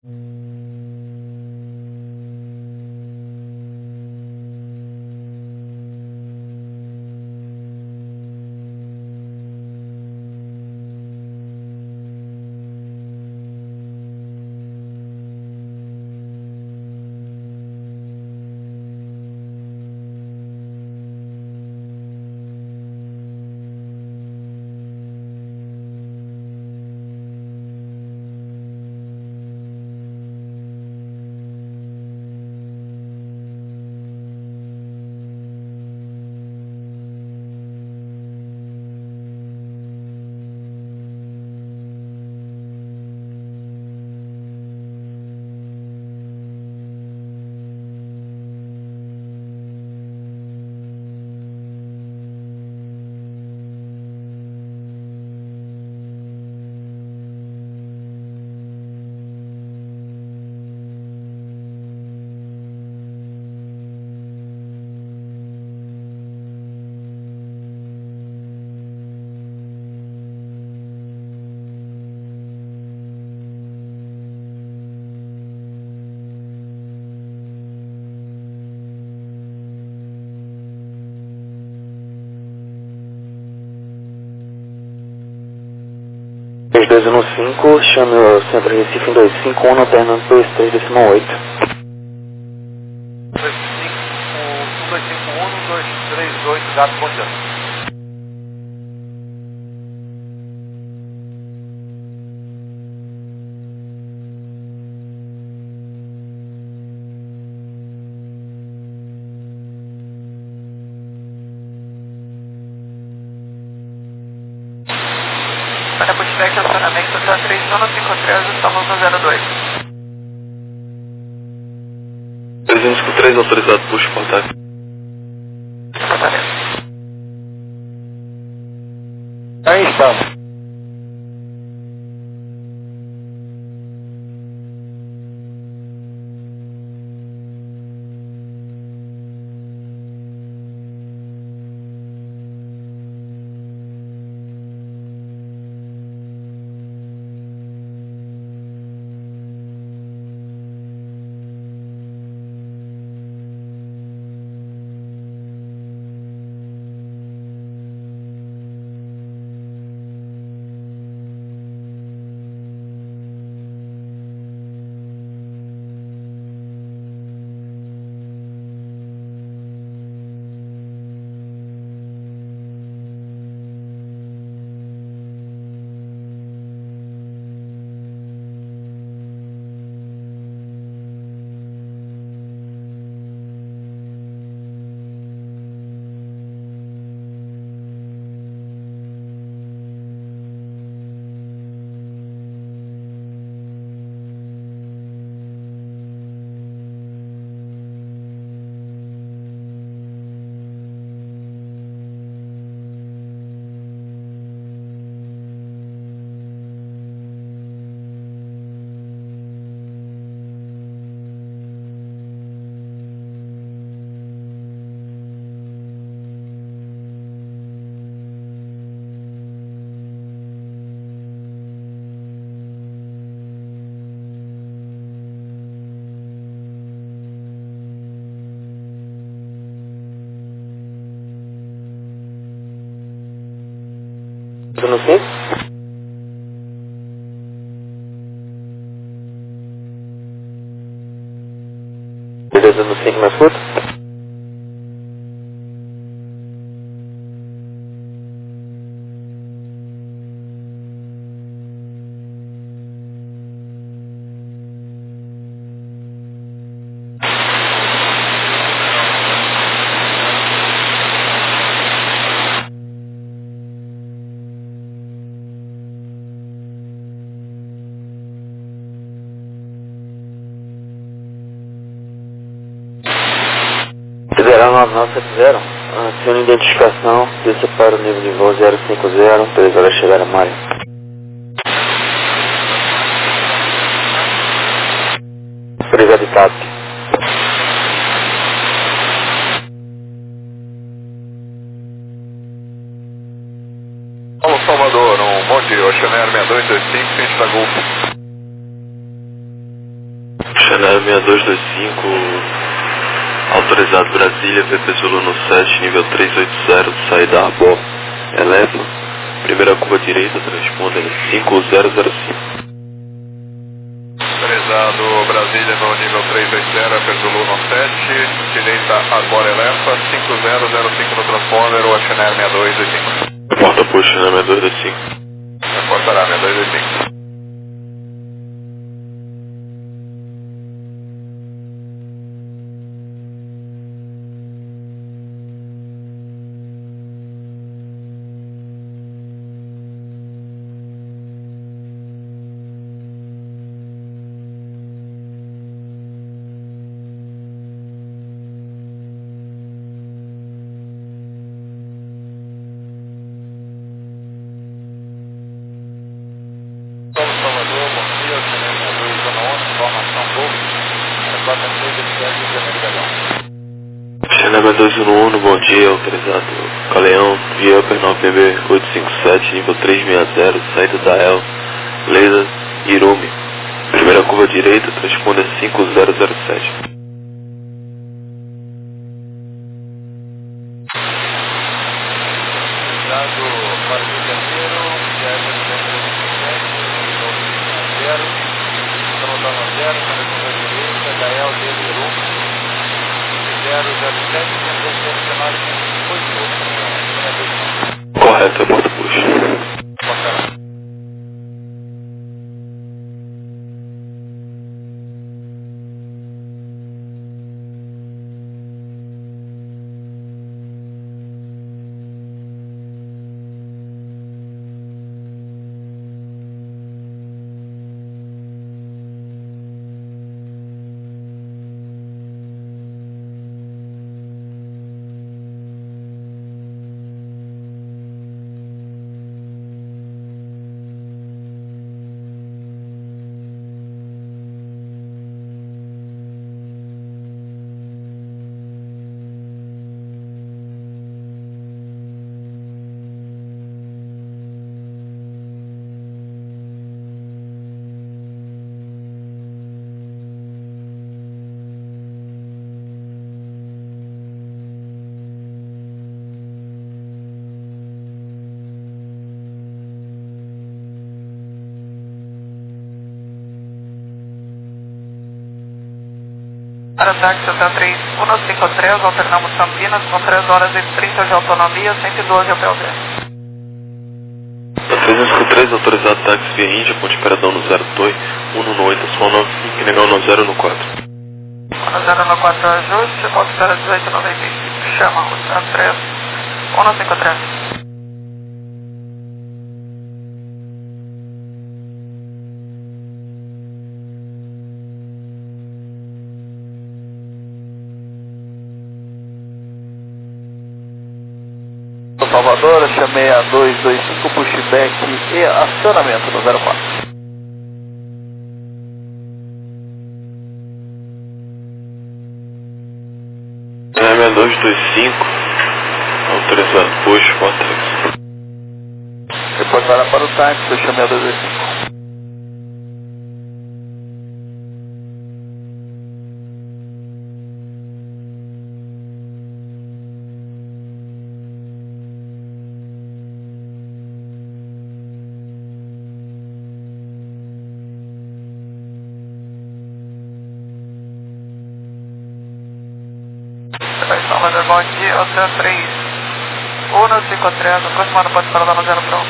3215, chame o Centro Recife em 251, no terminando 23,8. 1251, 238, Gato Pontiano. Para pushback, acionamento da 3153, estamos no 02. 3153, autorizado, push contato. Aí estamos. No 5? Beleza, no 5 mais curto? Federal 9970, adicione identificação, desça para o nível de voo 050, 3 horas chegar a Maia. Obrigado, TAP. Alô, Salvador, bom dia, Oceaner 6225, frente da Golfo. Channel 6225, autorizado Brasília, PP Zulu no 7, nível 380, saída Arbor, eleva, primeira curva direita, transponda em 5005. Autorizado Brasília no nível 380, PP Zulu no 7, direita Arbor eleva, 5005 no transponder, ou a Channel 6225. Porta push, Channel 6225. Reportará 6225. Salvador, bom dia, Channel 62, zona 11, informação Gol, 43 Rio de Janeiro, Galeão. Channel 211, bom dia, autorizado Galeão, via Upper 9PB 857, nível 360, saída da El, Leila, Irumi. Primeira curva direita, transponda 5007. Dado para o Rio de Janeiro, viagem de 327, estamos voltando a 0, conexão da direita, Gael, Leila, Irumi, 007, temos cenário 188, Correto, é porta push. Portará. Para táxi da 3153, alternamos Campinas com 3 horas e 30 de autonomia, 112 APLD. Da 353, autorizado táxi via Índia, ponte Peradão no 0 Toi, 1 no 8, São 9, Quinegão no 0 no 4. 0 no 4 ajuste, Motosfera 1895, chama o 03, 153. Salvador, chamei a 225, pushback e acionamento no 04. Channel 225, autorizado push, Vortex. Reportará para o táxi, eu chamei a 225. Salvador, bom dia, Oceano 3, 153, aproximando, pode parar no 0 pronto.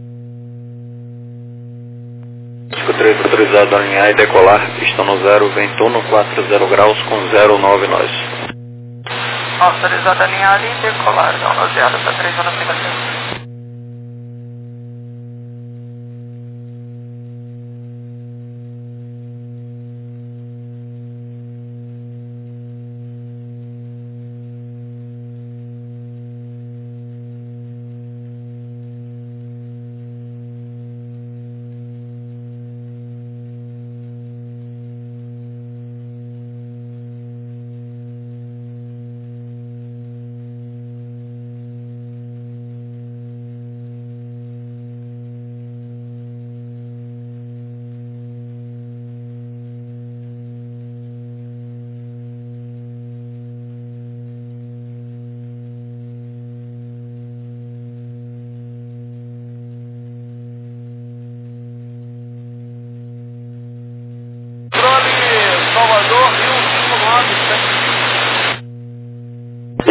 53 autorizado a alinhar e decolar, pistão no 0, vento 140 graus com 09 nós. Autorizado a alinhar e decolar, não nozeado, para 3 horas 53.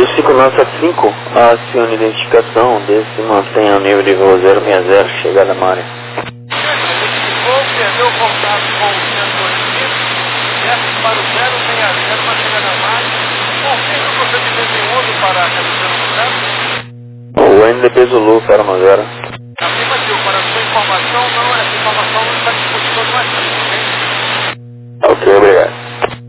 5975, acione identificação, desse mantenha o nível de voo 060, chegada na área. Vou perder o contato com o centro aqui, desce para o 060 para chegar na área. Confirme o procedimento em uso para a cabeça O NDP Zulu para 90. Afirmativo, para a sua informação, essa informação não está disponível no arquivo, ok? Ok, obrigado.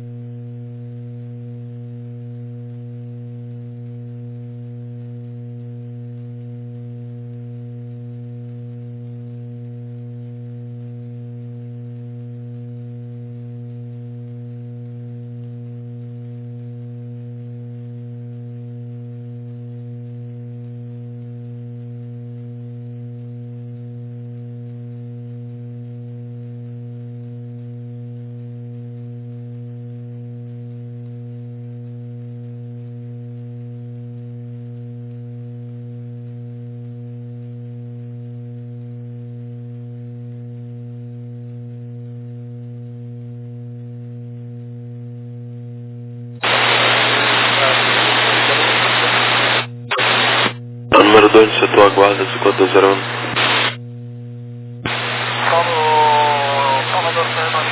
Número 2 no setor aguarda 5201. Salvador,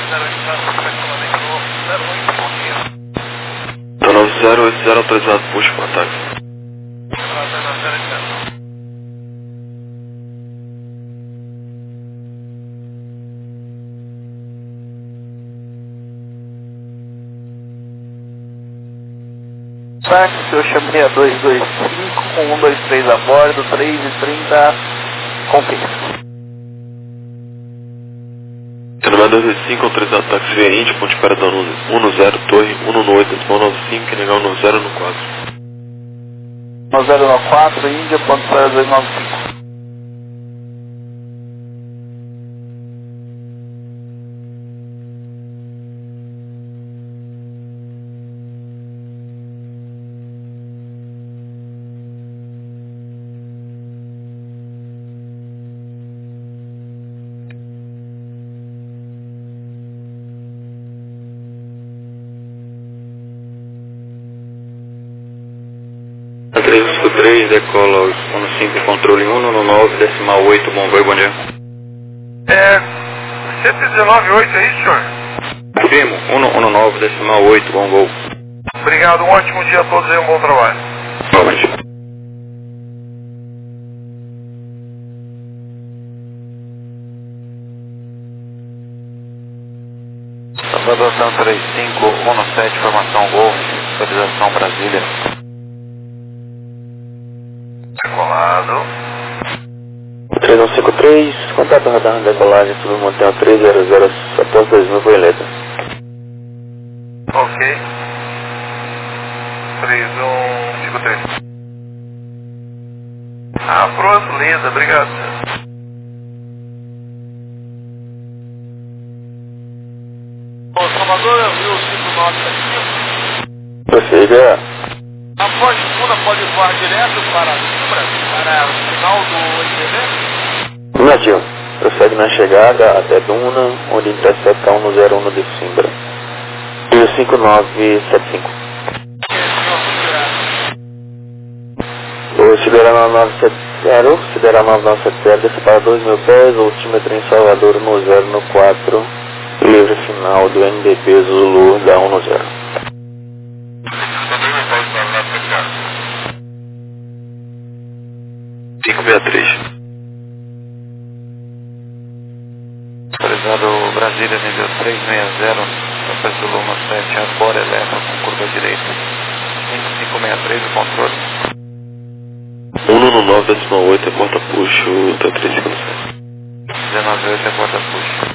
9080 autorizado, puxa com ataque. Táxi, eu chamei a 225 com 123 a bordo, 3h30, confirma. Número 225, autorizado táxi via Índia, ponte para dano 10, torre 118, decimal 95, negar 10 no 4. 1094, Índia, ponto para 295. A 353, decola 15, controle 119, decimal 8, bom voo, bom dia. 119,8, é isso, senhor? Confirmo, 119, decimal 8, bom voo. Obrigado, um ótimo dia a todos e um bom trabalho. Novamente. Salvador 3517, formação Golf, autorização Brasília. Decolado. 3153, contato radar na decolagem sobre o Montanha 300, após 2000 Violeta. Ok. 3153. Pronto, linda, obrigado, senhor. Bom, Salvador, eu vi o 5975. Prossiga. Após segunda, pode voar direto para Simbra, para o final do ITV? Negativo. Prossegue na chegada até Duna, onde intercepta 101 de Simbra. E o 5975. O Sideral 9970, Sideral 9970, desce para 2.000 pés, altímetro em Salvador no 0 no 4, livre final do NDP Zulu da 1 no 0. Também não pode estar lá para cá. 563. Autorizado Brasília, nível 360, Papa Zulu no 7, agora eleva com curva direita. 5563, o controle. 119, decimal 8, é porta puxo, tá 357. 198 é porta puxa.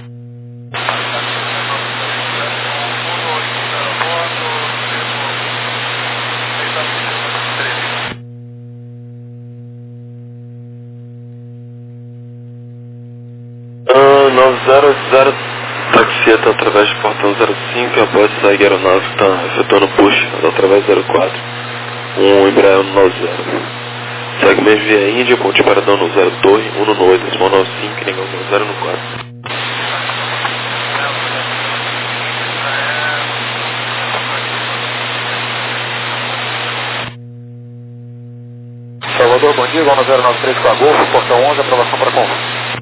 Ah, 9080, taxieta através do portão 05, após sair a aeronave está efetuando push através 04. Embraer 90. Segue mesmo via Índia, ponte paradão no 0 torre, 1 no 8, decimal 95, negão no 0 no 4. Salvador, bom dia, igual no 093 com a Golfo, portão 11, aprovação para convite.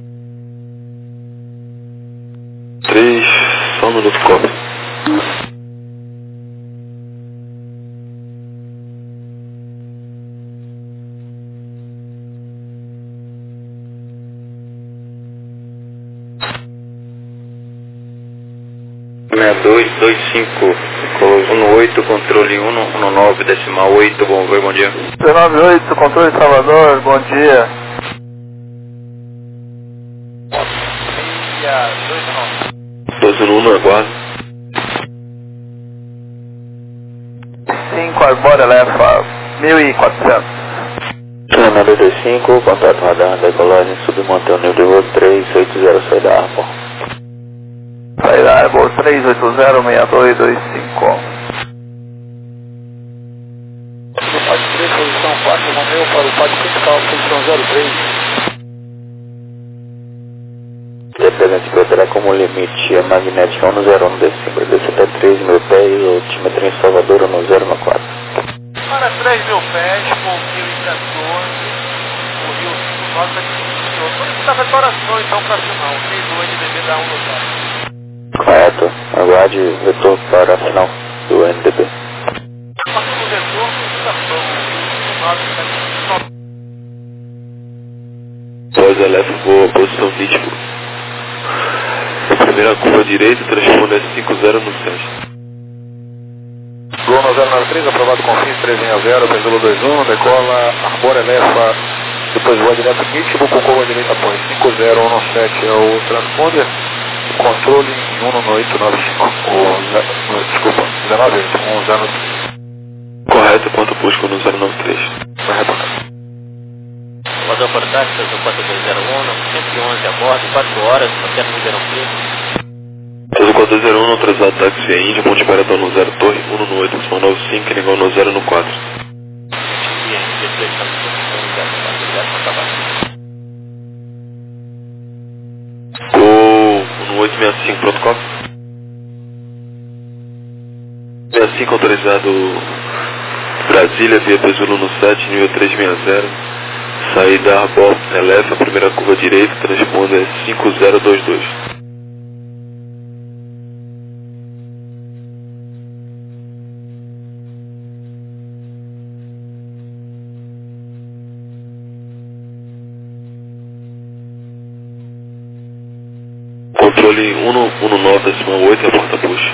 3, só um minuto, copy. Dois cinco, 18, controle 119, decimal 8, bom dia. 198, controle Salvador, bom dia. 2 aguardo. 5, Arbora Lefa, 1400. 95, contato radar, decolagem, submontão nível de voo 380, sai da Arbor. Sai da Arbor 380-6225. Pode 3, posição 4, Romeu para o pátio principal, posição 03. Dependente que terá como limite a magnética 101 decímetro, desce até 3 mil pés, altímetro em Salvador 104. Para 3 mil pés, com 1014, o Rio 59 está iniciou. Por isso está restauração então para final, 6 NDB da 1 no top. Correto, aguarde vetor para a final do NDB. Passando o vetor, estação, Rio 59 Voz Elef, boa, posição nítido. Primeira curva direita, transponde S50 no 7. Gol no 093, aprovado com FIS 360, Pendula 21, decola, Arbora Elefa, depois voa direto nítido, com curva direita após 5017 é o transponder, controle 19895, desculpa, 198, 103. Correto, ponto busca no 093. Vai reportar. Salvador Portátil, 4201, 111 a bordo, 4 horas, processo no Verão Preto. 4201, autorizado táxi é Índia, ponte parador no 0 Torre, 1 no 8, 95, igual no 0 no 4. Gol 1865, pronto, copy. 65 autorizado Brasília, via Pesulo no 7, nível 360. Saída Arbor Elefa, primeira curva direita, transponde 5022. Controle 119,8 é a porta push.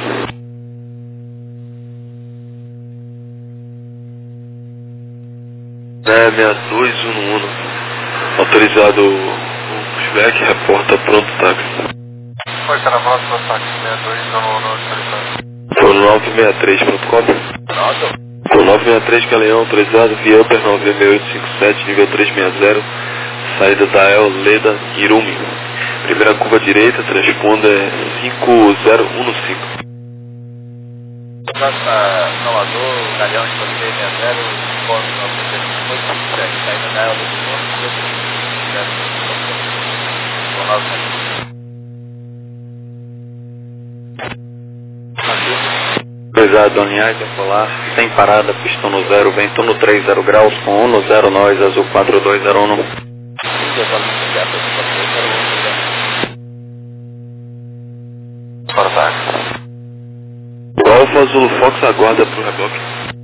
É 6211. Autorizado o pushback, reporta pronto táxi. Foi estar na próxima táxi, 62 no autorizado. Foi 963, pronto, copy. Foi 963, Galeão, autorizado via Upper 96857, nível 360. Saída da El Leda Irumi. Primeira curva direita, transponda 5015. Salvador, Galeão de você, 60, ponto 987, saída da Elba do Norte, Autorizado, alinhar, decolar, sem parada, pistão no 0, vento no 30 graus, com 1 no 0, nós, azul 4201. Para táxi. Alfa Zulu Fox aguarda pro reboque.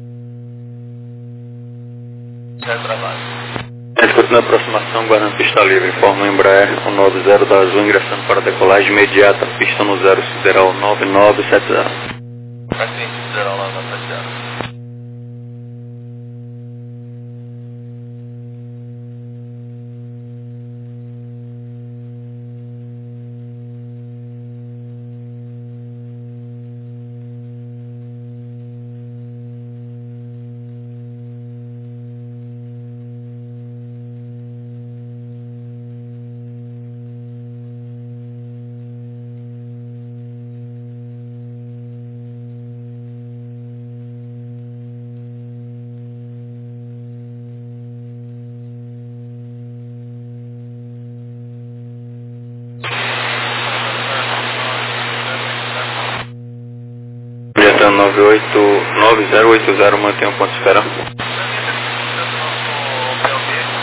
Escuta na aproximação, guardando pista livre, informa o Embraer 190 da Azul, ingressando para decolagem imediata, pista no 0, sideral 9970. assim, sideral 9970. Dieta 9080, mantém o ponto de espera.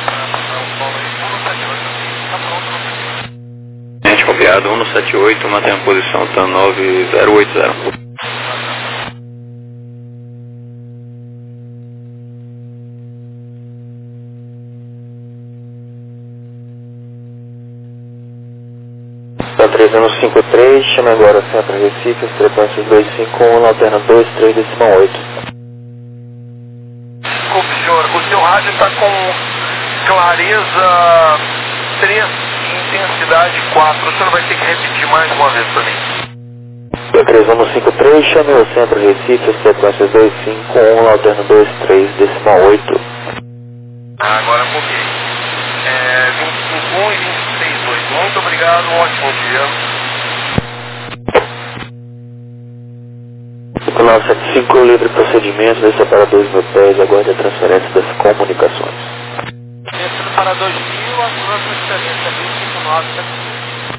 obrigado. 178, mantenha a posição, TAM 9080. Tá 3153, chama agora Centro Recife, as frequências 251, alterna 23, decimal 8. Desculpe, senhor, o seu rádio está com clareza 3 e intensidade 4. O senhor vai ter que repetir mais uma vez para mim. Tá 3153, chame o Centro Recife, as frequências 251, alterna 23, decimal 8. Agora um pouquinho. 251 e 238. Muito obrigado, um ótimo dia. 5975, livre procedimento, dos separadores mil pés, aguarde a transferência das comunicações. Descendo para 2000, a sua transferência 25975.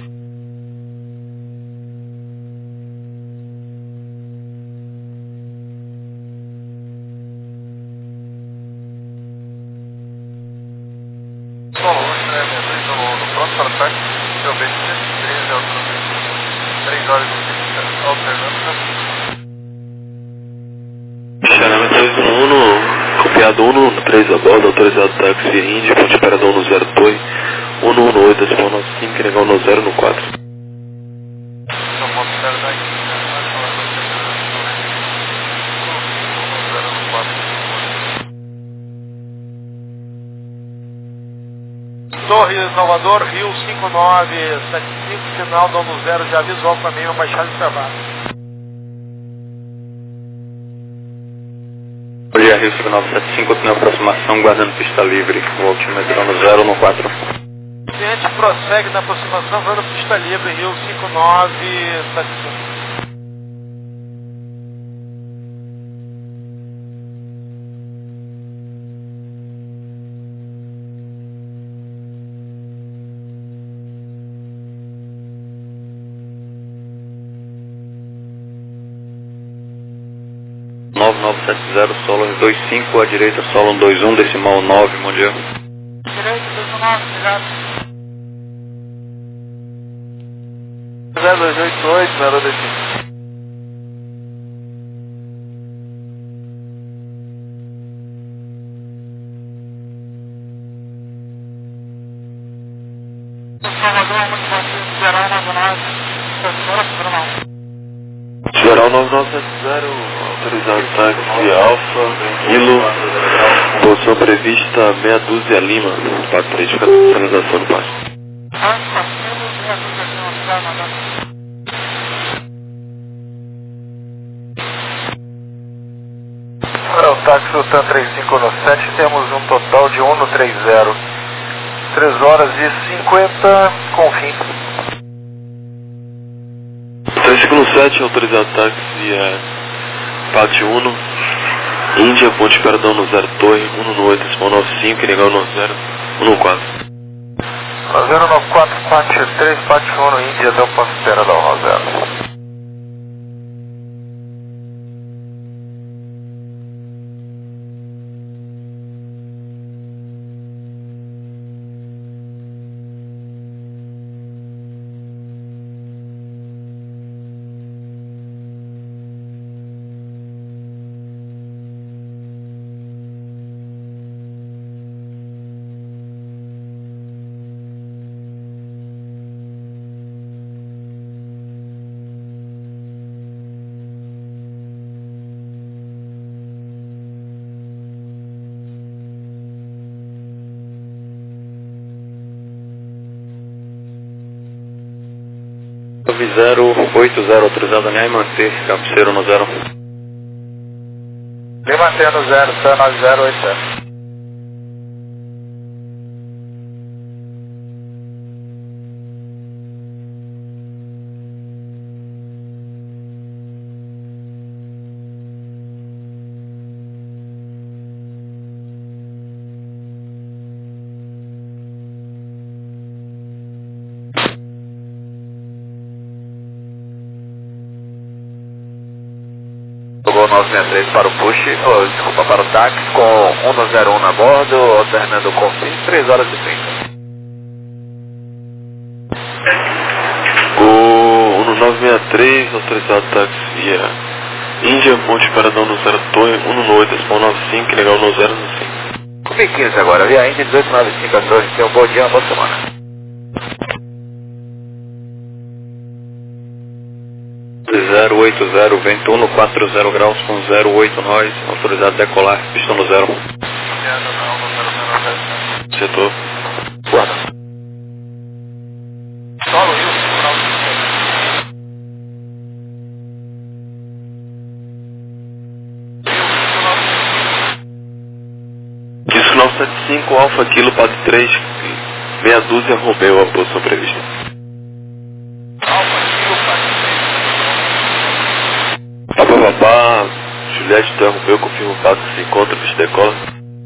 Pronto para ataque, seu B 13 autonomia, 3 horas e 30, alternando. Xarama 311, copiado 113 a bordo, autorizado táxi Índia, ponte parador no 0 Torre, 118, decimal 95, negão no 0 no 4. Torre Salvador, Rio 5975, final dono 0, já avisou para mim, uma baixada de trabalho. Bom dia, Rio 5975, continua a aproximação, guardando pista livre, o altímetro no 0 no 4. O cliente prossegue na aproximação, guardando pista livre, Rio 5975. Solo 25, à direita Solo 21, decimal 9, bom dia. Direito, 19, obrigado. 0288, zero destino. Salvador, muito bom dia, Geral 99, Geral 9970, autorizado táxi Alfa, Hilo, posição prevista meia dúzia Lima, para verificar a sinalização do passe. Para o táxi o TAM 3517, temos um total de 1 no 30, 3 horas e 50 com fim. 3517, autorizado táxi Pátio 1, Índia, ponte paradão no 0 Torre, 118, decimal 95, legal no 0, 114. 094, Pátio 3, Pátio 1, Índia, até o posto espera da 10. Nove 080, autorizado a manter, cabeceiro no 0. Me mantendo 0, TAM 9080. Gol 963 para o push, desculpa, para o táxi com 101 na bordo, alternando com 3 horas e 30. 3, autorizado táxi via Índia, Monte Paradão no 0 Torre, 198, Espão 95, legal no 095. Com 15 agora, via Índia 1895 a Torre, tenha um bom dia, uma boa semana. 080, vento 140 graus com 08 nós, autorizado decolar, pistão no 0. Setor. Guarda. Solo Wilson, Ronaldo. Disco 975, Alfa Kilo, Pato 3, meia dúzia, Romeu, a posição prevista. Alfa Kilo, Pato 3. Papapá, Juliette interrompeu, confirma o passo que se encontra, pista decola.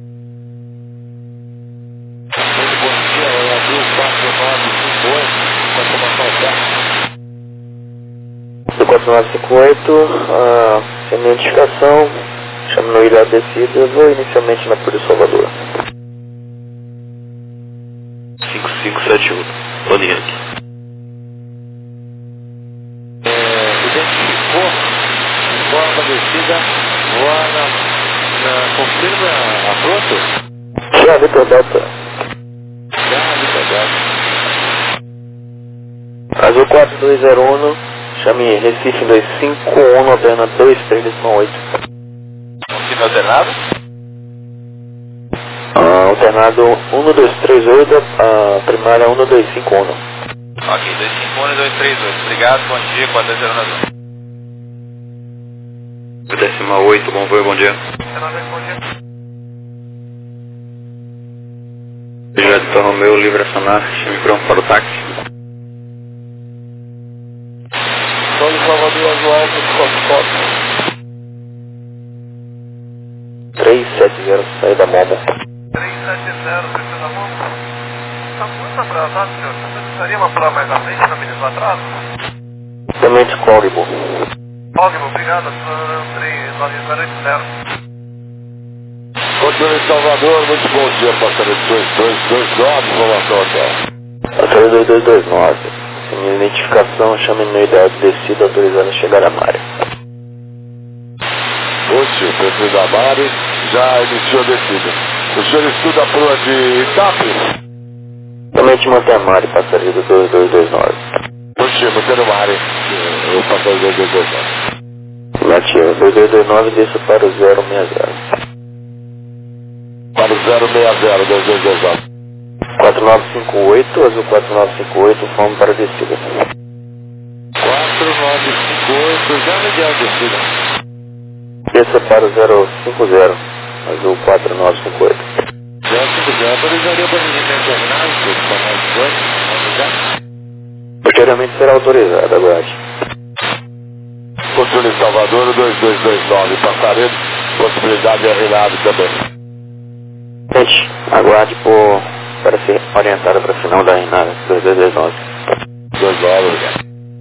Muito bom dia, eu abri o 4958, com a informação certa. Do 4958, sem identificação, chama no ilha descida, eu vou inicialmente na Polícia Salvador. 5571, Tony Yankee. Identificou forma descida, voa confirma a frota? Já, Vitor Delta. Azul 4201, chame Recife 251, alterna 23,8. Confirma alternado? Alternado 1238, primária 1251. Ok, 251 e 238. Obrigado, bom dia, 4209. Décima 8, bom voo, bom dia. Juliette Romeu, livre acionar, chame pronto para o táxi. Tony Salvador, Azul Alfa, Foto. 370, saída Momo. 370, precisa da mão. Está muito atrasado, senhor. Você precisaria lá mais à frente, na medida do atraso? Também de Córigo. Ótimo, obrigado. 39080. Controle Salvador, muito bom dia, passageiro 2229, informação hotel. Passageiro 2229. Sem identificação, chame no ideal de descida, autorizado a chegar à área. Oxe, o prefeito da Mari já iniciou a descida. O senhor estuda a prova de Itape? Também te mantém a Mari, passageiro 2229. Oxe, mantendo Mari, o passageiro 2229. Nativa 2229, desça para o 060. Para o 060, 2229. 4958, azul 4958, fome para descida. 4958, já no ideal de descida. Desça para o 050, azul 4958. 050, autorizaria para ninguém terminar, para mais dois, Posteriormente será autorizado, aguarde. Controle Salvador 2229, passaredo, possibilidade de RNAV também. Gente, aguarde para ser orientado para o final da RNAV 2229. 2 horas.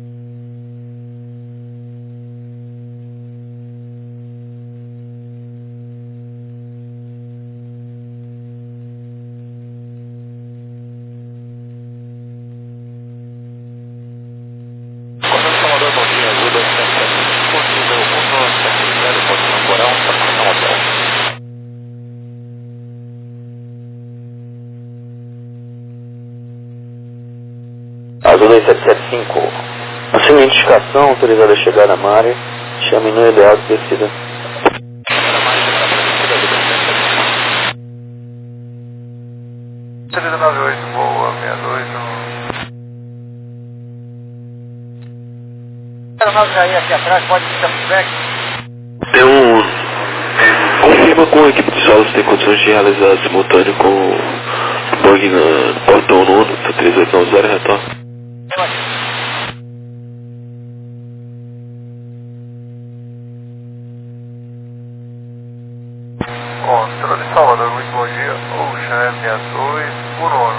Azul 2775. Sem identificação, autorizado a chegar na área, chame no ideal de descida. 398, boa, 62. Nós aí aqui atrás, pode ficar feedback? Tem confirma com a equipe de solo se tem condições de realizar simultâneo com o bug no portão nono, 3890, retorno. Controle Salvador, muito bom dia. Ocean M62, por hora.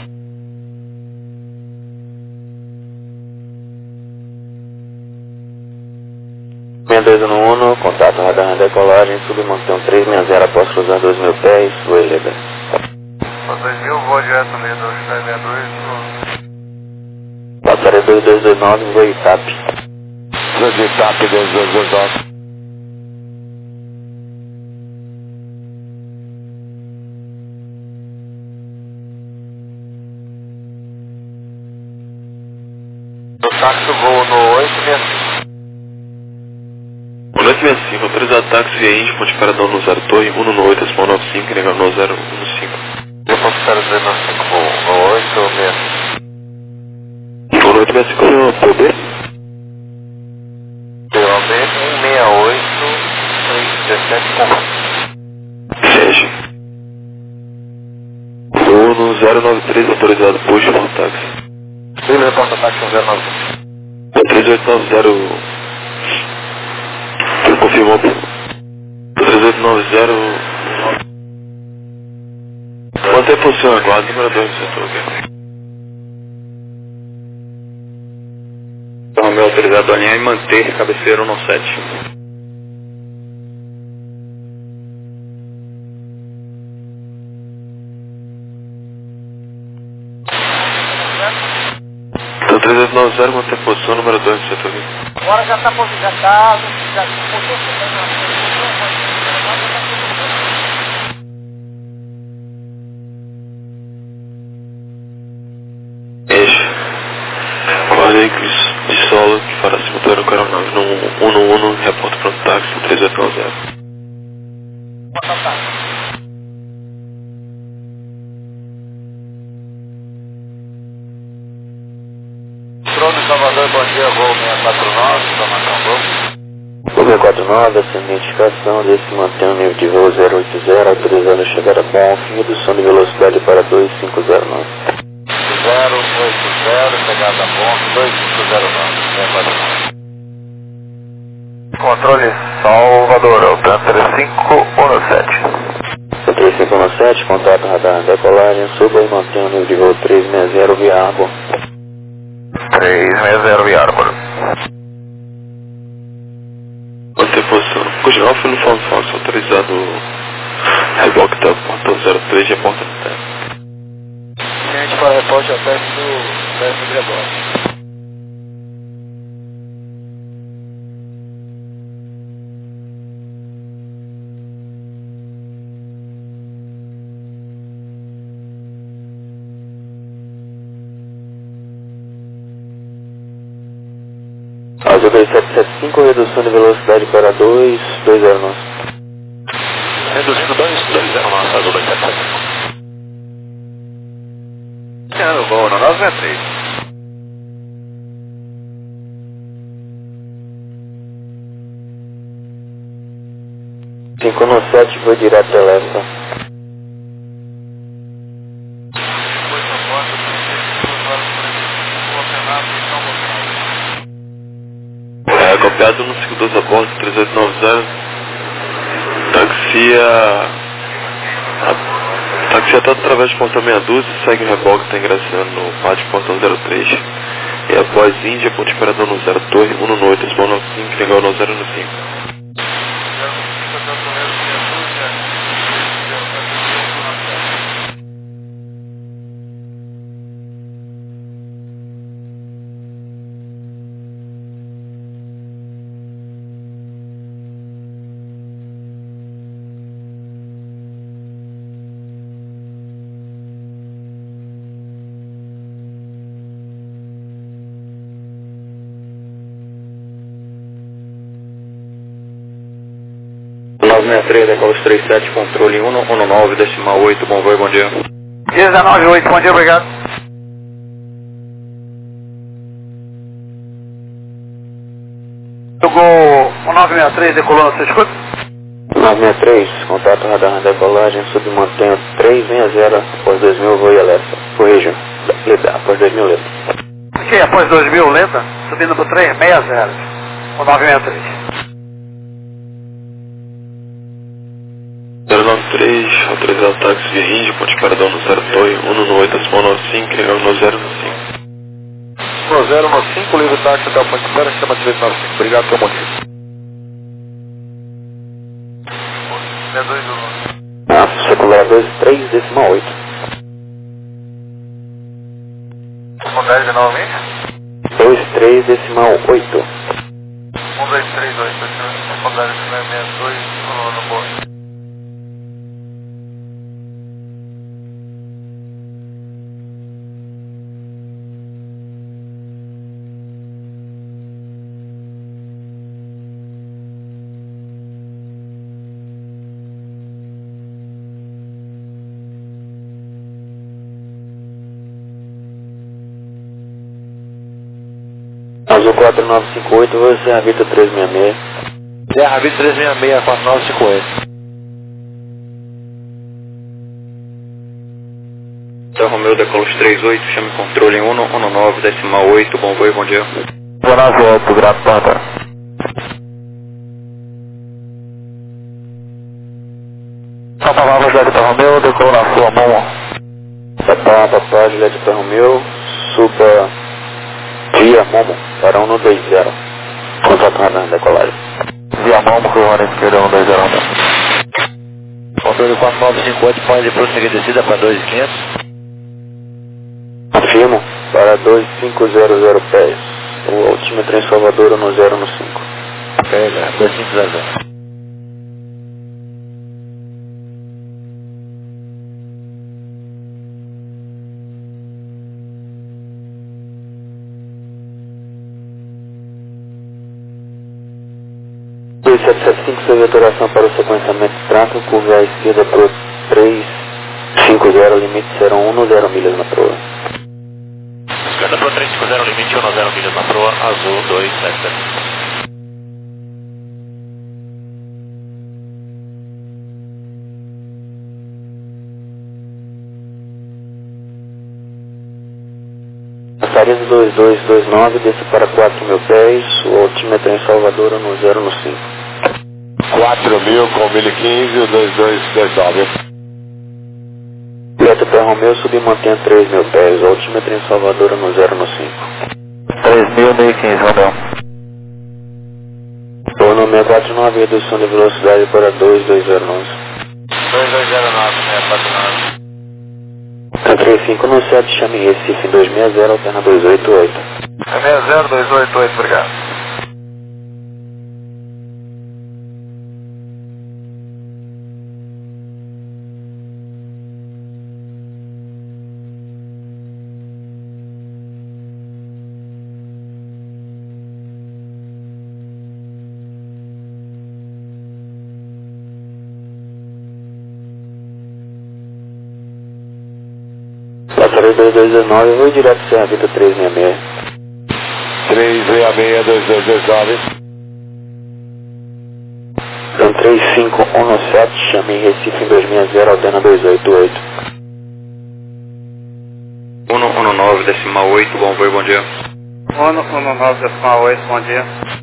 no Uno, contato radar decolagem, submontão 360 após cruzar 2.000 pés, voe livre. 2000, voo direto ali do Ocean M62. Passaria 2229, voe TAP. de TAP 2229. Do táxi voo no 865. O 865, autorizado táxi via Índio, ponte paradão no 0 Torre, 198, decimal 95, negado no 015. Eu posso estar dizendo voo no 865. O 865 é uma PB? POB 168 317. Fecha. Voo no 093, autorizado puxa no táxi. Ele reporta táxi no 093. O 3890... Ele confirmou. O 3890... Mantém posição, aguardo, número 2 do setor, ok? Romeu autorizado a alinhar e manter cabeceira 17. Então 3890, mantém posição, número 2 do setor, ok? Agora já está posicionado, já Eixo. Veículos de solo que fará simultâneo com a aeronave no 111, reporta pronto táxi 3890. Trono Salvador, bom dia, voo 649, informação voo. O 649, essa identificação desse mantém o nível de voo 080, autorizando a chegada bom, fim redução de velocidade para 2509. 080, chegada a ponto 2509. Controle Salvador, Altan 3517. 3517, contato radar decolagem, suba e mantém o nível de voo 360 via Arbor. 360 via Arbor. Mantém posição. Continuar no falso, autorizado reboque da porta 03 e a porta do tempo. gente para reporte ao teste do reboque. Azul 2775, redução de velocidade para 2209. Reduzindo 209, Azul 2775. Eu vou no 963. Cinco no 7, foi direto a Lessa. Copiado no 52 a bordo 3890, taxia está através de portão 62 e segue o reboque, está ingressando no pátio portão 03. E após Índia, ponte operador no 0 Torre, 198, decimal 95, legal no 095. Decolos 37, controle 119, decimal 8, bom voo, bom dia. 198, bom dia, obrigado. Jogou 1963, decolou, você escuta? 963, contato radar decolagem, submantenha 360, após 2000, voo e alerta. Corrija, após 2000, letra. Ok, após 2000, lenta, subindo para 360, o 963. 093, autorizado táxi via Índia, ponte paradão no 0 Torre, 198, decimal 95, legal no 095. No 015, livre táxi até o ponto 0, chama de 95. Obrigado pelo motivo. Circular 23, decimal 8. Com 10 de novamente? 23, decimal 8. Secundário 62 no bolso. Azul 4958, você habita 366. Serra Vitor 366, 4958. Então, Romeu, Decolos 38, chame controle 119, decimal 8, bom voo, bom dia. Bravo Alto, Grapata. Papa Lava, Juliette Romeu, decolou na sua mão. Papa, Juliette Romeu, suba via Momo, para 120. Contato na decolagem. Via Momo, que o Rony esquerda 120. Controle 4958, pode prosseguir descida para 2500. Afirmo, para 2500 pés. O altímetro em Salvador no 0 no 5. Pega, 2500. Dois 775, sua veturação para o sequenciamento de tráfego, curva à esquerda para 350, limite 01 no 0 milhas na proa. Esquerda para 350, limite 1 0 milhas na proa, azul 277. Passaria 2229, desça para 4.000 pés, o altímetro em Salvador no 0 no 5. 4.000 com 1015, o 2229. Direto para Romeu, subir e mantenha 3.000 pés, o altímetro em Salvador no 0 no 5. 3.015, Romeu. O nome é 49, redução de velocidade para 2209. 2209, 649. 35 no 7, chame Recife 260, alterna 288. 260, 288, obrigado. Passaria 2219, vou direto Serra Vida 366. 366, 2229. Então 35117, chame Recife 260, alterna 288. 119, decimal 8, bom voo, bom dia. 119, decimal 8, bom dia.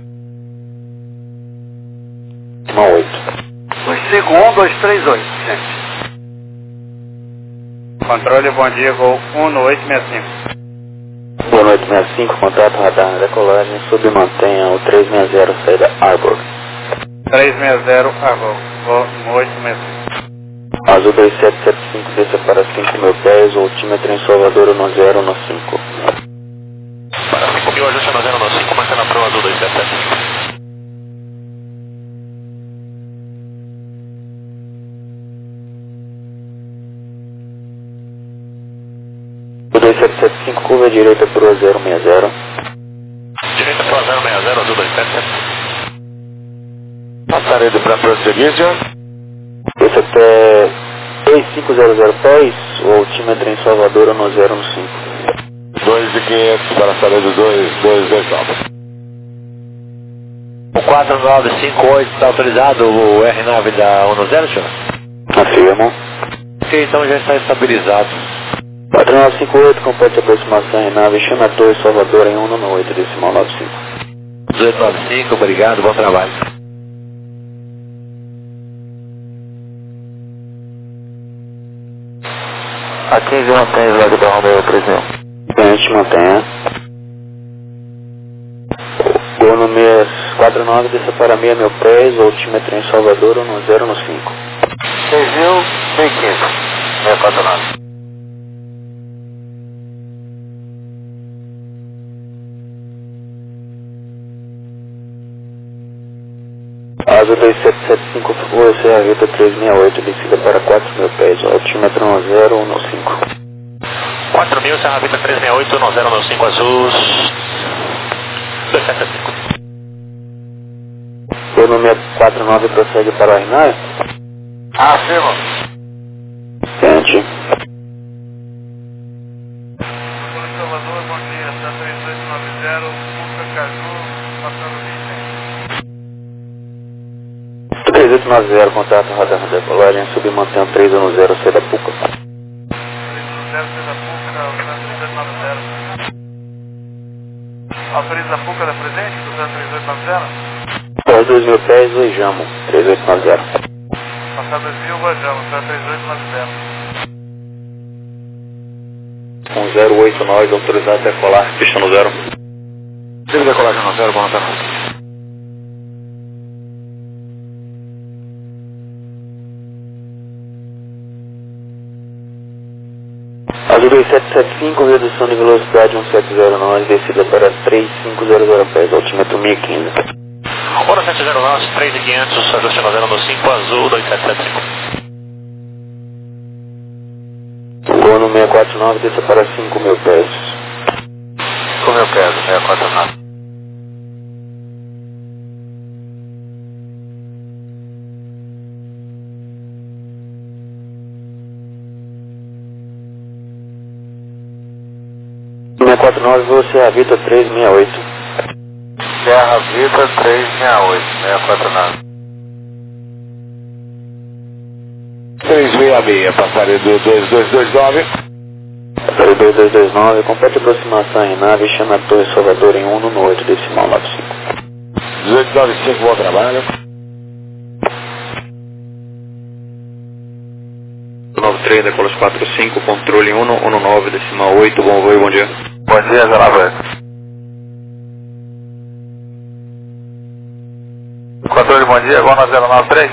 Decimal 8. 251-238, gente. Controle, bom dia, voo 1865. Boa noite, 65, contato radar na decolagem, sob mantenha o 360, saída Arbor. 360, voo 1865. Azul 2775, desça para 5.000 pés, o altímetro em Salvador no 0 no 5. Para 5.000, ajuste no 0 no 5, mantendo a proa azul 277. O 2775, curva direita para o 060. Direita para 060, azul 277. Passaria para prosseguir, senhor. Desça até 3500 pés, o altímetro em Salvador no 0 no 5. 2.500 para a saída do 2229. O 4958 está autorizado o R9 da 10, senhor? Afirmo. Ok, então já está estabilizado. 4958, complete a aproximação em nave, chame a Torre Salvador em 198, decimal 95. 1895, obrigado, bom trabalho. A 15 mantém o Lago da Romeu 3000. A gente mantenha. Gol no 649, desça para 6.000 pés, o altímetro em Salvador no 0 no 5. 6.015, 649. Azul 2775, você é a Vita 368, descida para 4.000 pés, altímetro 1015. 4.000, Serra Vita 368, 1015 Azul 2775. O número 49 prossegue para o Arnai? Afirma. Sente. Salvador, bom dia, está 3890, Puca Caju, passando o 3890, contato radar de decolagem, submantenha 310, C da Puca. 310, da Puca, o 3890. Autoriza a Puca da presente, do 3890? Após 2.000 pés, Vejamo, 3890. Passar 2.000, Vajamos, 3890. 1089, autorizado a decolar, pista no 0. Siga decolagem no 0, bom Antena. Azul 2775, redução de velocidade 1709, descida para 3500 pés, altímetro 1015. Hora 709, 3.500, ajuste no 015 Azul 2775. Voo no 649, desça para 5.000 pés. 5.000 pés, 649. No 649, você é a Vita 368. Serra Vita 368, 649. 366, passaria do 2229. Passaria 2229, complete aproximação em nave, chama a Torre Salvador em 1 no 8, decimal 95. 1895, bom trabalho. 93, decola 45, controle 119, decimal 8, bom voo, bom dia. Bom dia, Zé. Controle, bom dia, igual na 093.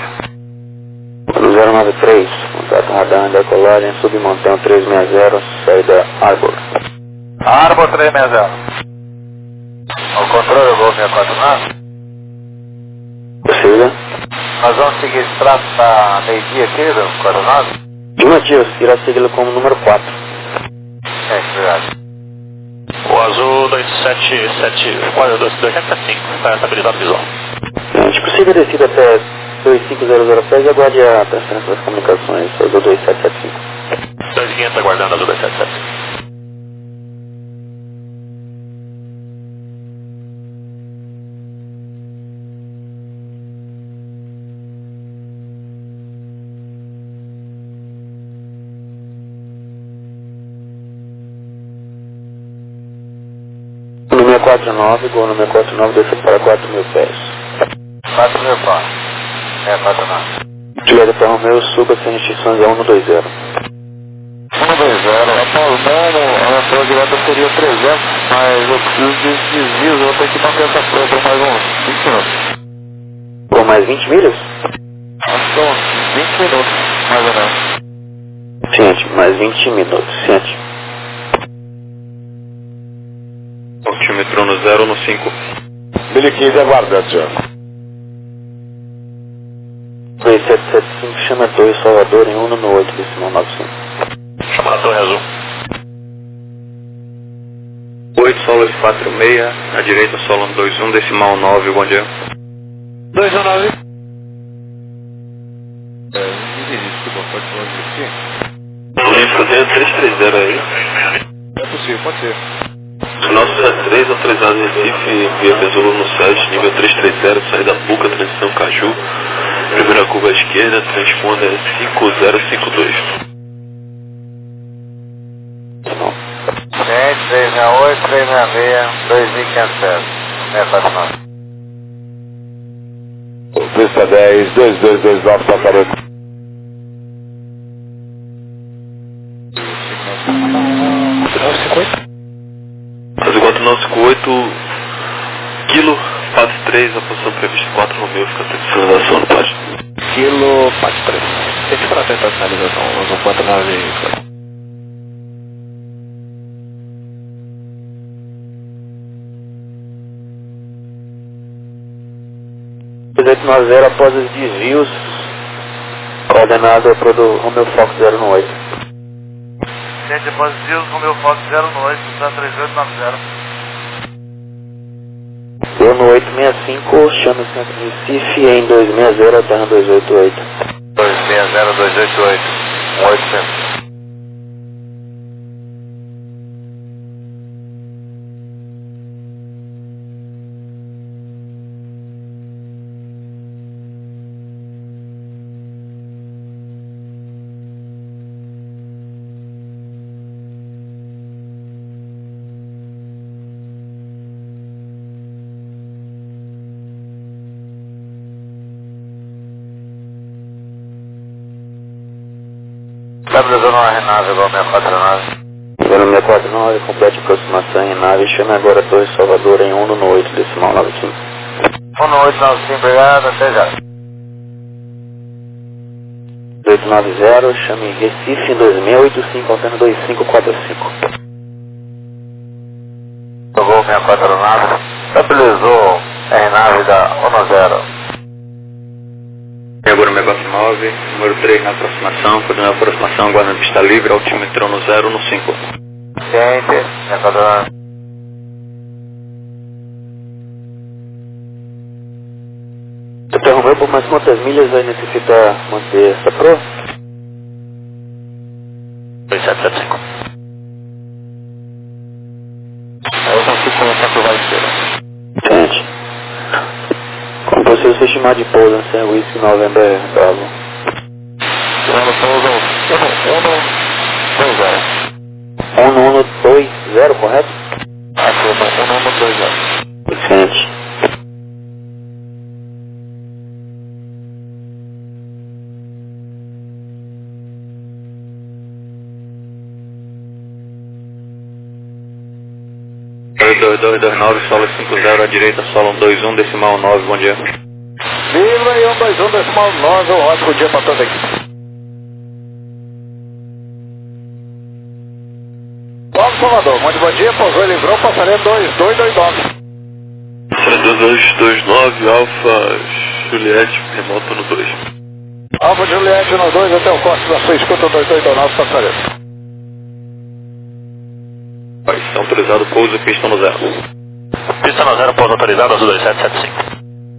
093, contato radar em decolagem, submontão 360, saída Arbor. Arbor 360. O controle, voo 649. Possível? Nós vamos seguir esse traço para meio-dia aqui, do 49? Afirmativo, irá segui-lo como número 4. Obrigado. O Azul 27775, está estabilizado visual. A gente possível descida até 2500 pés e aguarde a transferência das comunicações, Azul 2775. 2.500 aguardando Azul 2775. No 649, gol no 649, desça para 4.000 pés. 4.000 pés. 649. Direto para Romeu, suba sem restrições a 120. 120, pausando, a entrada direta seria 300, mas eu preciso de desvios, eu vou ter que manter essa prova por mais uns 20 minutos. Por mais 20 milhas? Acho que são uns 20 minutos, mais ou menos. Ciente, mais 20 minutos, ciente. Altímetro no 0 no 5. 1015, aguardando, senhor. 2775, chama a Torre Salvador em 1 no 8, decimal 95. Chama a Torre Azul. 8, solo 46, à direita solo 21, decimal 9, bom dia. 219. Desculpa, pode falar aqui? Polícia 330 aí. É possível, pode ser. Nosso 73, autorizado em Recife, via Pesolo no 7, nível 330, saída Puca, transição Caju. Primeira curva à esquerda, transponda 5052. 368, 366, 2500 649. Pista 10, 2229, passaria. 950. Azul 4958, quilo, pato 3, a posição prevista 4 no meu, fica até finalização no página. Quilo, pato 3. Tente para tentar a finalização, Azul 49. 1890, 1890 após os desvios. Coordenada para o Romeo Fox 018. Gente, após desvios, Romeo Fox 018, está 3890. Eu no 865, chama o centro de Recife em 260, terra 288. 260, 288, 1800. Estabilizando uma renave igual 649. Pelo 649, complete aproximação em nave, chame agora Torre Salvador em 1 no 8, decimal 95. 1 no 895, obrigado, até já. 1890, chame Recife em 2685, antena 2545. Jogou 649, estabilizou a renave da 10. Agora 649, número 3 na aproximação, coordenando a aproximação, aguardando pista livre, altímetro no 0 no 5. Ciente, 649. Dr. Romeu, por mais quantas milhas vai necessitar manter essa pro? 2775. Eu consigo conhecer por vai ser. Gente, como você estimar de pouso, sem whisky November Bravo? Tirando pouso, 1 no 1120, correto? Aqui, 1 no 20. Excelente. Oi, 2229, solo 50 à direita, solo 121, decimal 9, bom dia. Livre aí, 121, decimal 9, um ótimo dia para toda a equipe. Vamos, Salvador, muito bom dia, pousou e livrou, passaria 2229. 2229, Alfa Juliette, remoto no 2. Alfa Juliette no 2, até o corte da sua escuta, 2229, passaria. Está autorizado, pouso, pista no 0. Pista no 0, pouso autorizado, azul 2775.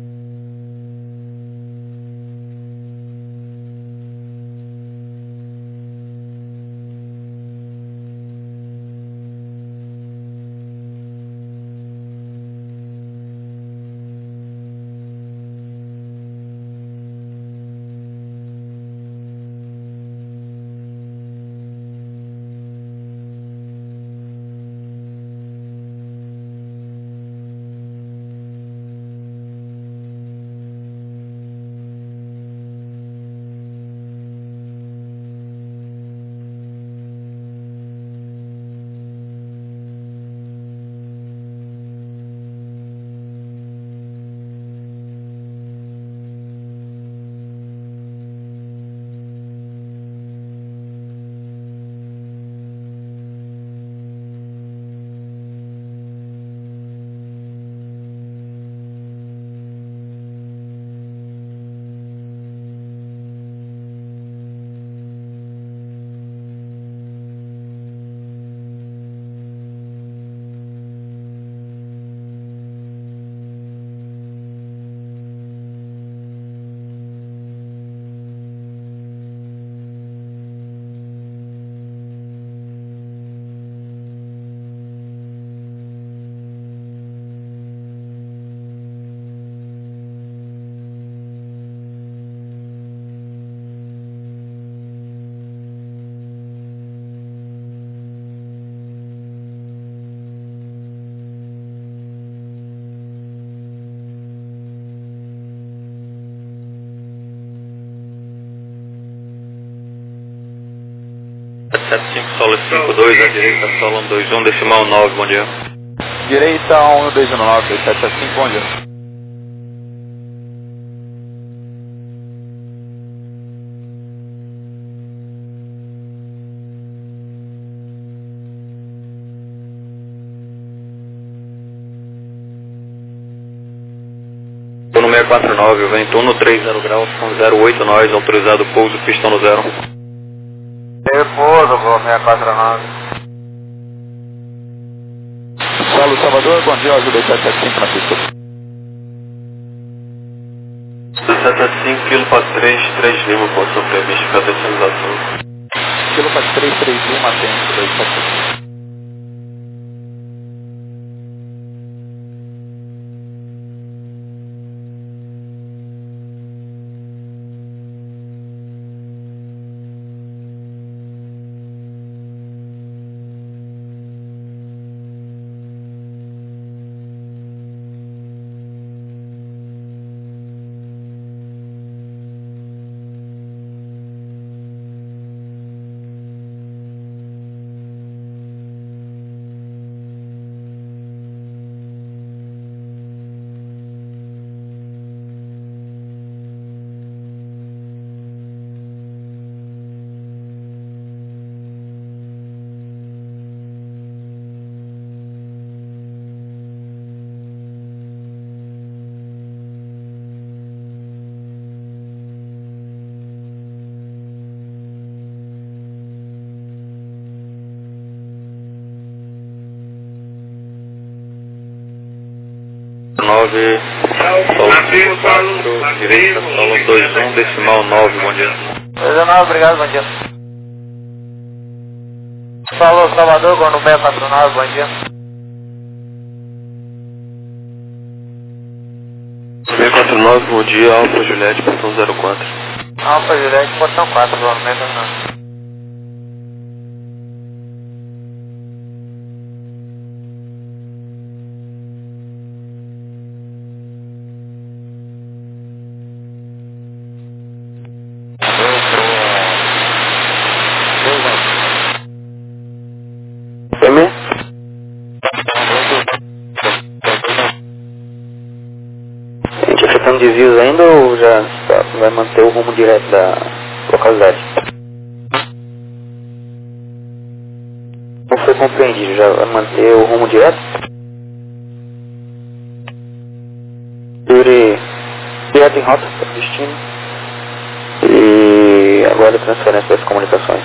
Solo 52 à direita, solo 121, decimal 9, bom dia. Direita 1219, 2775, bom dia. No 649, vento no 30 graus, com 08 nós, autorizado pouso, pistão no 0. Repouso, Gol 649. Solo Salvador, bom dia, ajuda 775 na pista. 775, quilo para 3 Lima, posição prevista para descendização. Quilo para 3 Lima, atento, 275. Solo 4, direita, solo 21, decimal 9, bom dia. 19, obrigado, bom dia. Solo Salvador, Gol 649, bom dia. 649, bom dia, Alfa Juliette, portão 04. Alfa Juliette, portão 4, Gol 649. Desvios ainda ou já vai manter o rumo direto da localidade? Não foi compreendido, já vai manter o rumo direto? Direto em rota para o destino e agora transferência das comunicações.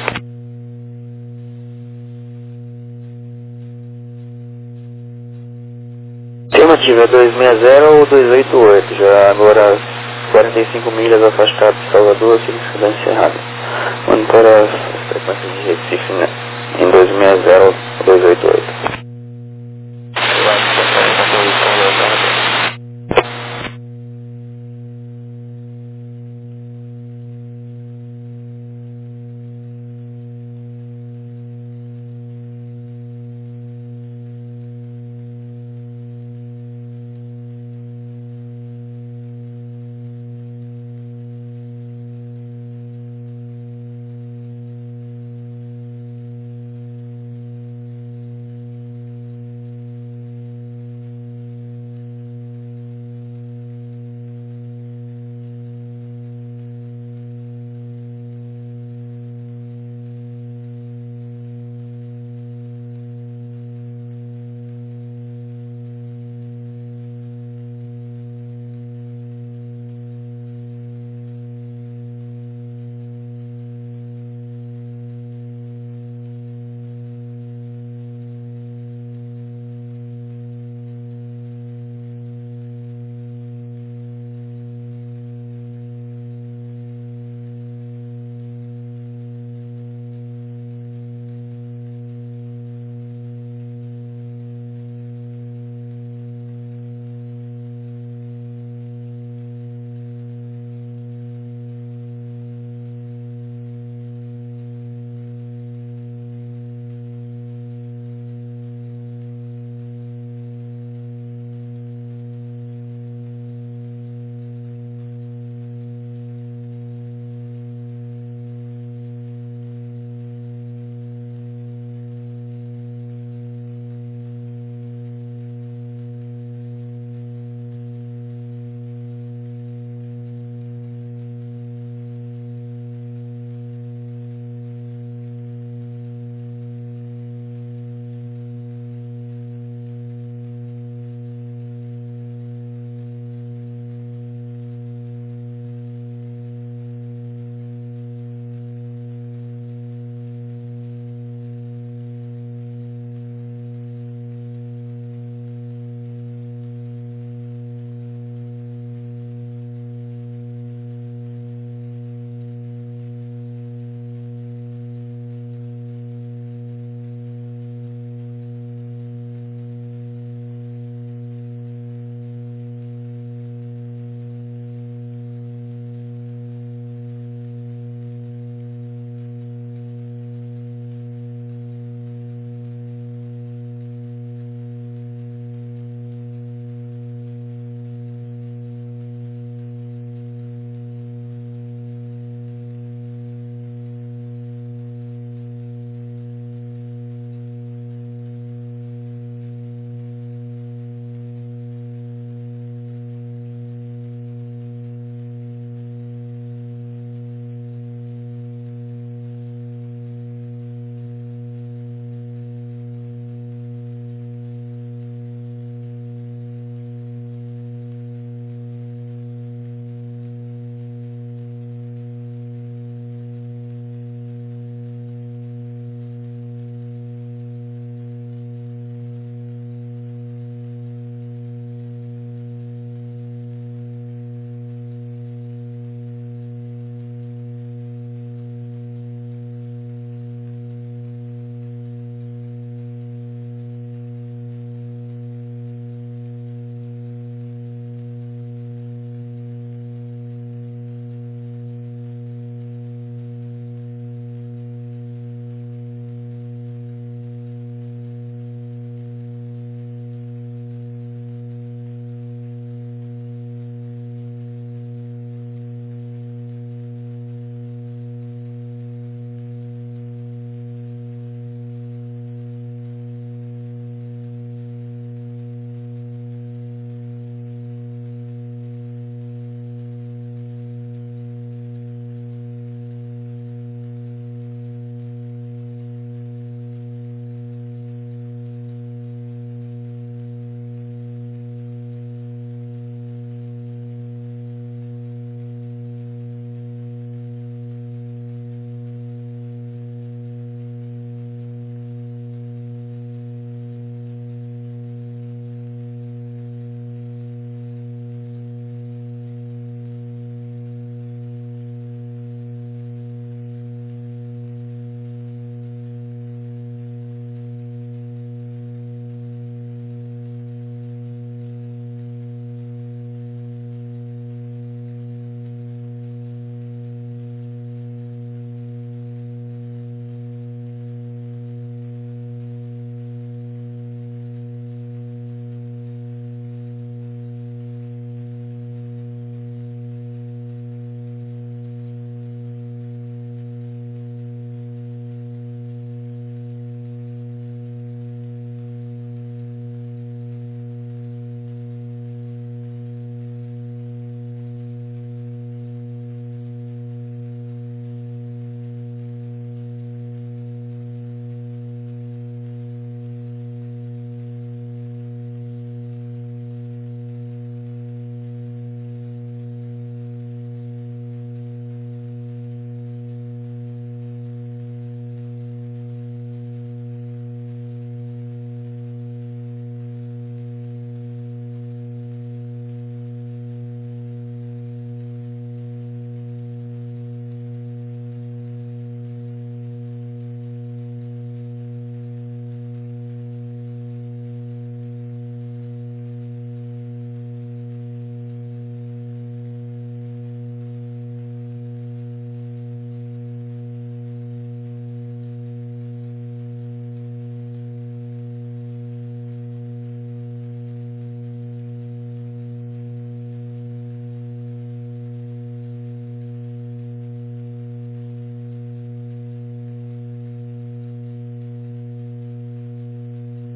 Alternativa é 260 ou 288, já agora 45 milhas afastado de Salvador, significado encerrado. Monitora as frequências de Recife, né? Em 260 ou 288.